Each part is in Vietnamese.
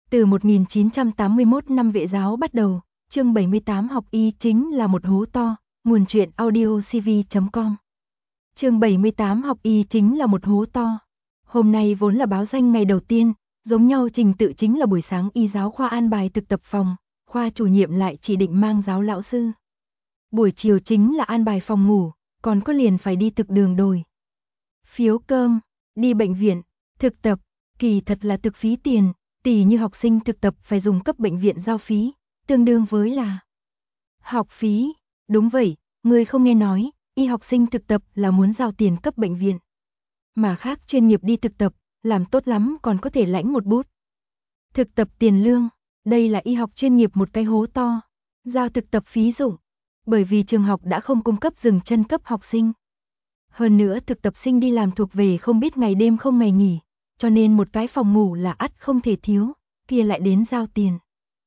Từ 1981 năm vệ giáo bắt đầu, chương 78 học y chính là một hố to, nguồn truyện audiocv.com. Chương 78 học y chính là một hố to. Hôm nay vốn là báo danh ngày đầu tiên, giống nhau trình tự chính là buổi sáng y giáo khoa an bài thực tập phòng, khoa chủ nhiệm lại chỉ định mang giáo lão sư. Buổi chiều chính là an bài phòng ngủ, còn có liền phải đi thực đường đổi phiếu cơm, đi bệnh viện, thực tập, kỳ thật là thực phí tiền, tỉ như học sinh thực tập phải dùng cấp bệnh viện giao phí, tương đương với là học phí. Đúng vậy, người không nghe nói, y học sinh thực tập là muốn giao tiền cấp bệnh viện. Mà khác chuyên nghiệp đi thực tập, làm tốt lắm còn có thể lãnh một bút thực tập tiền lương, đây là y học chuyên nghiệp một cái hố to, giao thực tập phí dụng, bởi vì trường học đã không cung cấp dừng chân cấp học sinh. Hơn nữa thực tập sinh đi làm thuộc về không biết ngày đêm không ngày nghỉ, cho nên một cái phòng ngủ là ắt không thể thiếu, kia lại đến giao tiền.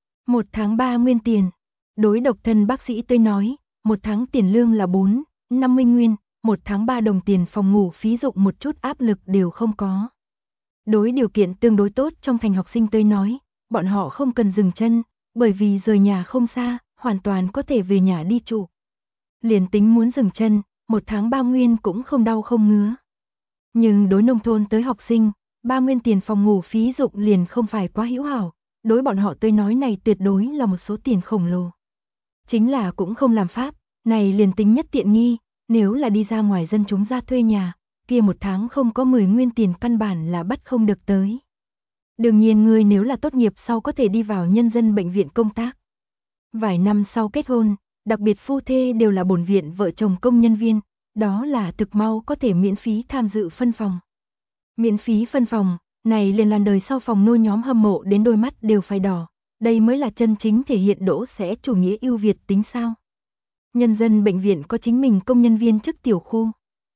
1 tháng 3 nguyên tiền. Đối độc thân bác sĩ tôi nói, 1 tháng tiền lương là 50 nguyên, 1 tháng 3 đồng tiền phòng ngủ phí dụng một chút áp lực đều không có. Đối điều kiện tương đối tốt trong thành học sinh tôi nói, bọn họ không cần dừng chân, bởi vì rời nhà không xa, hoàn toàn có thể về nhà đi trụ. Liền tính muốn dừng chân, 1 tháng 3 nguyên cũng không đau không ngứa. Nhưng đối nông thôn tới học sinh, 3 nguyên tiền phòng ngủ phí dụng liền không phải quá hữu hảo, đối bọn họ tôi nói này tuyệt đối là một số tiền khổng lồ. Chính là cũng không làm pháp, này liền tính nhất tiện nghi, nếu là đi ra ngoài dân chúng ra thuê nhà, kia 1 tháng không có 10 nguyên tiền căn bản là bắt không được tới. Đương nhiên người nếu là tốt nghiệp sau có thể đi vào nhân dân bệnh viện công tác. Vài năm sau kết hôn, đặc biệt phu thê đều là bổn viện vợ chồng công nhân viên, đó là thực mau có thể miễn phí tham dự phân phòng. Miễn phí phân phòng, này liền làm đời sau phòng nuôi nhóm hâm mộ đến đôi mắt đều phải đỏ, đây mới là chân chính thể hiện đỗ sẽ chủ nghĩa ưu việt tính sao. Nhân dân bệnh viện có chính mình công nhân viên chức tiểu khu.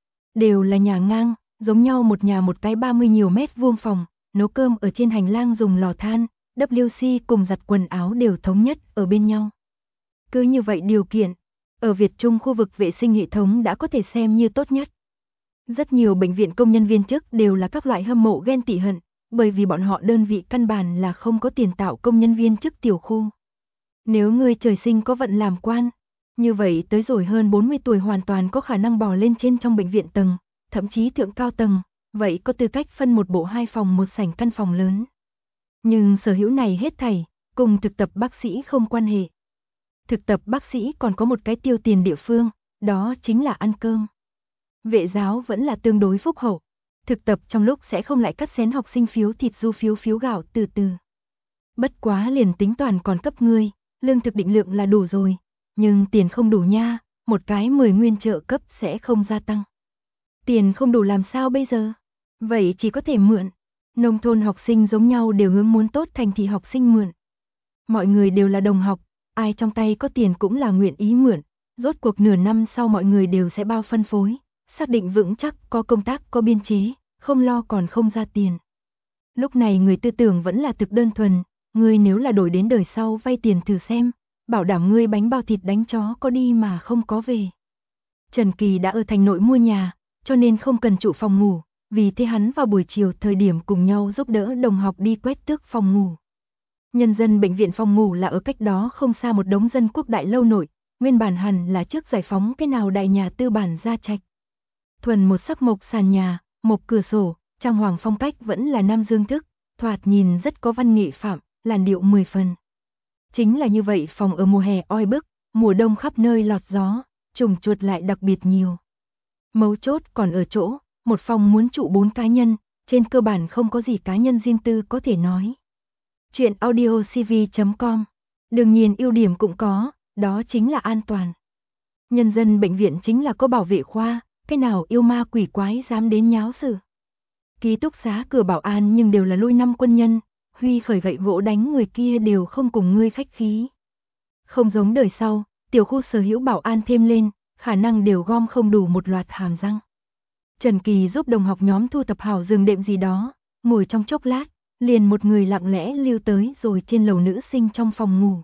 Đều là nhà ngang, giống nhau một nhà một cái 30 nhiều mét vuông phòng, nấu cơm ở trên hành lang dùng lò than, WC cùng giặt quần áo đều thống nhất ở bên nhau. Cứ như vậy điều kiện, ở Việt Trung khu vực vệ sinh hệ thống đã có thể xem như tốt nhất. Rất nhiều bệnh viện công nhân viên chức đều là các loại hâm mộ ghen tị hận, bởi vì bọn họ đơn vị căn bản là không có tiền tạo công nhân viên chức tiểu khu. Nếu người trời sinh có vận làm quan, như vậy tới rồi hơn 40 tuổi hoàn toàn có khả năng bò lên trên trong bệnh viện tầng, thậm chí thượng cao tầng, vậy có tư cách phân một bộ 2 phòng một sảnh căn phòng lớn. Nhưng sở hữu này hết thảy, cùng thực tập bác sĩ không quan hệ. Thực tập bác sĩ còn có một cái tiêu tiền địa phương, đó chính là ăn cơm. Vệ giáo vẫn là tương đối phúc hậu, thực tập trong lúc sẽ không lại cắt xén học sinh phiếu thịt du phiếu gạo từ từ. Bất quá liền tính toàn còn cấp ngươi, lương thực định lượng là đủ rồi, nhưng tiền không đủ nha, một cái 10 nguyên trợ cấp sẽ không gia tăng. Tiền không đủ làm sao bây giờ? Vậy chỉ có thể mượn. Nông thôn học sinh giống nhau đều hướng muốn tốt thành thị học sinh mượn. Mọi người đều là đồng học, ai trong tay có tiền cũng là nguyện ý mượn, rốt cuộc nửa năm sau mọi người đều sẽ bao phân phối, xác định vững chắc có công tác có biên chế, không lo còn không ra tiền. Lúc này người tư tưởng vẫn là thực đơn thuần, ngươi nếu là đổi đến đời sau vay tiền thử xem, bảo đảm ngươi bánh bao thịt đánh chó có đi mà không có về. Trần Kỳ đã ở thành nội mua nhà, cho nên không cần trụ phòng ngủ, vì thế hắn vào buổi chiều thời điểm cùng nhau giúp đỡ đồng học đi quét tước phòng ngủ. Nhân dân bệnh viện phòng ngủ là ở cách đó không xa một đống dân quốc đại lâu nội, nguyên bản hẳn là trước giải phóng cái nào đại nhà tư bản gia trạch. Thuần một sắc mộc sàn nhà, mộc cửa sổ, trang hoàng phong cách vẫn là nam dương thức, thoạt nhìn rất có văn nghệ phạm, làn điệu 10 phần. Chính là như vậy phòng ở mùa hè oi bức, mùa đông khắp nơi lọt gió, trùng chuột lại đặc biệt nhiều. Mấu chốt còn ở chỗ, một phòng muốn trụ 4 cá nhân, trên cơ bản không có gì cá nhân riêng tư có thể nói. Chuyện audiocv.com. Đương nhiên ưu điểm cũng có, đó chính là an toàn. Nhân dân bệnh viện chính là có bảo vệ khoa, cái nào yêu ma quỷ quái dám đến nháo sự. Ký túc xá cửa bảo an nhưng đều là lui năm quân nhân, Huy khởi gậy gỗ đánh người kia đều không cùng ngươi khách khí. Không giống đời sau, tiểu khu sở hữu bảo an thêm lên, khả năng đều gom không đủ một loạt hàm răng. Trần Kỳ giúp đồng học nhóm thu thập hảo giường đệm gì đó, ngồi trong chốc lát, liền một người lặng lẽ lưu tới rồi trên lầu nữ sinh trong phòng ngủ.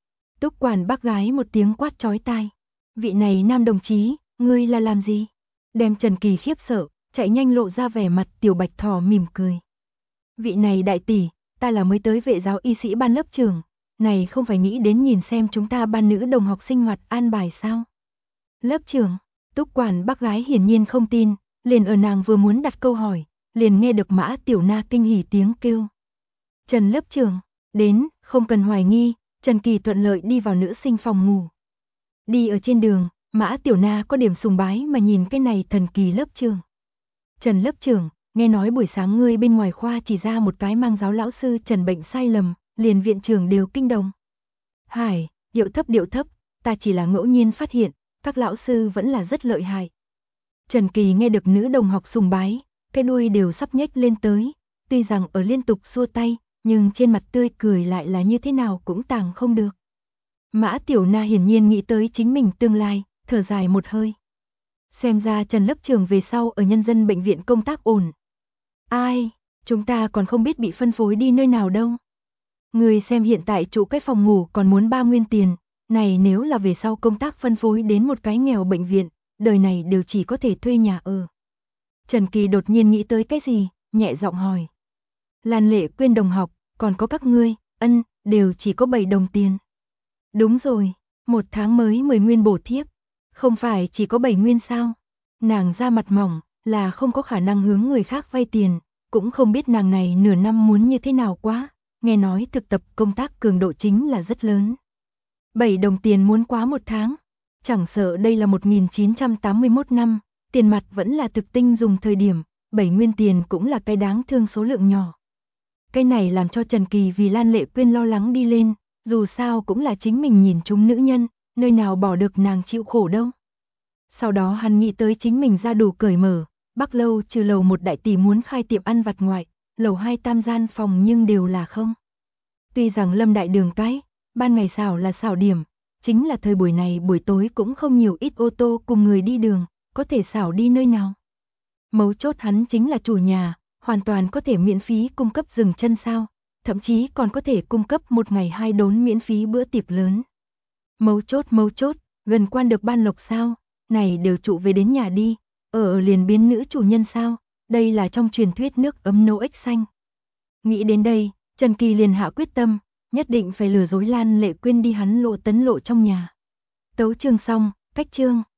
Túc quản bác gái một tiếng quát chói tai. Vị này nam đồng chí, ngươi là làm gì? Đem Trần Kỳ khiếp sợ, chạy nhanh lộ ra vẻ mặt tiểu bạch thỏ mỉm cười. Vị này đại tỷ, ta là mới tới vệ giáo y sĩ ban lớp trưởng, này không phải nghĩ đến nhìn xem chúng ta ban nữ đồng học sinh hoạt an bài sao? Lớp trưởng, Túc quản bác gái hiển nhiên không tin, liền ở nàng vừa muốn đặt câu hỏi, liền nghe được Mã Tiểu Na kinh hỉ tiếng kêu. Trần lớp trưởng, đến, không cần hoài nghi, Trần Kỳ thuận lợi đi vào nữ sinh phòng ngủ. Đi ở trên đường, Mã Tiểu Na có điểm sùng bái mà nhìn cái này thần kỳ lớp trưởng. Trần lớp trưởng, nghe nói buổi sáng ngươi bên ngoài khoa chỉ ra một cái mang giáo lão sư Trần bệnh sai lầm, liền viện trưởng đều kinh động. Hải, điệu thấp, ta chỉ là ngẫu nhiên phát hiện, các lão sư vẫn là rất lợi hại. Trần Kỳ nghe được nữ đồng học sùng bái, cái đuôi đều sắp nhếch lên tới, tuy rằng ở liên tục xua tay, nhưng trên mặt tươi cười lại là như thế nào cũng tàng không được. Mã Tiểu Na hiển nhiên nghĩ tới chính mình tương lai, thở dài một hơi. Xem ra Trần lớp trưởng về sau ở nhân dân bệnh viện công tác ổn. Ai, chúng ta còn không biết bị phân phối đi nơi nào đâu. Người xem hiện tại trụ cái phòng ngủ còn muốn 3 nguyên tiền, này nếu là về sau công tác phân phối đến một cái nghèo bệnh viện, đời này đều chỉ có thể thuê nhà ở. Trần Kỳ đột nhiên nghĩ tới cái gì, nhẹ giọng hỏi. Lan Lệ Quyên đồng học, còn có các ngươi, đều chỉ có 7 đồng tiền. Đúng rồi, một tháng mới 10 nguyên bổ thiếp, không phải chỉ có 7 nguyên sao? Nàng ra mặt mỏng, là không có khả năng hướng người khác vay tiền, cũng không biết nàng này nửa năm muốn như thế nào quá, nghe nói thực tập công tác cường độ chính là rất lớn. 7 đồng tiền muốn quá một tháng, chẳng sợ đây là 1981 năm, tiền mặt vẫn là thực tinh dùng thời điểm, 7 nguyên tiền cũng là cái đáng thương số lượng nhỏ. Cái này làm cho Trần Kỳ vì Lan Lệ Quyên lo lắng đi lên, dù sao cũng là chính mình nhìn chúng nữ nhân, nơi nào bỏ được nàng chịu khổ đâu. Sau đó hắn nghĩ tới chính mình ra đủ cởi mở, Bắc lâu trừ lầu 1 đại tỷ muốn khai tiệm ăn vặt ngoại, lầu 2 tam gian phòng nhưng đều là không. Tuy rằng Lâm Đại Đường cái, ban ngày xảo là xảo điểm, chính là thời buổi này buổi tối cũng không nhiều ít ô tô cùng người đi đường, có thể xảo đi nơi nào. Mấu chốt hắn chính là chủ nhà, hoàn toàn có thể miễn phí cung cấp dừng chân sao, thậm chí còn có thể cung cấp một ngày 2 đốn miễn phí bữa tiệc lớn. Mấu chốt, gần quan được ban lộc sao, này đều trụ về đến nhà đi, ở liền biến nữ chủ nhân sao, đây là trong truyền thuyết nước ấm nấu ếch xanh. Nghĩ đến đây, Trần Kỳ liền hạ quyết tâm, nhất định phải lừa dối Lan Lệ Quyên đi hắn Lộ Tấn Lộ trong nhà. Tấu chương xong, cách chương.